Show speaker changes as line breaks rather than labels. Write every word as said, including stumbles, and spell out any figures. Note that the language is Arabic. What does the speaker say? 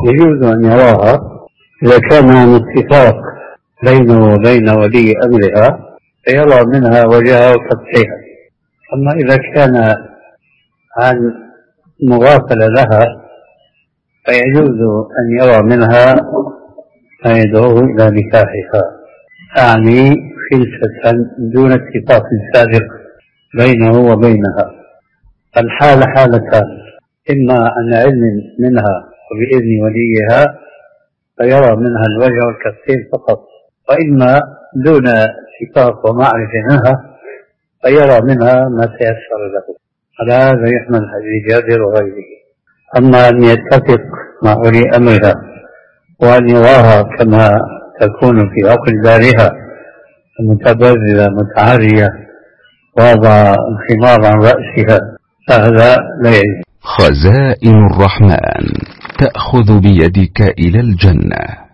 يجوز أن يراها إذا كان عن اتفاق بينه وبين ولي أمرها فيرى منها وجهها وكفيها. أما إذا كان عن مغافلة لها فيجوز أن يرى منها ما يدعوه إلى نكاحها، أعني خلفة دون اتفاق سابق بينه وبينها. الحالة حالتان: إما عن علم منها وبإذن وليها فيرى منها الوجه والكفين فقط، وإما دون اتفاق ومعرفة منها فيرى منها ما تيسر له. على هذا يحمل حديث جابر وغيره. أما أن يتفق مع ولي أمرها وأن يراها كما تكون في عقل دارها متبذلة متعارية وضع الخمار عن رأسها فهذا لا يجوز.
خزائن الرحمن تأخذ بيدك إلى الجنة.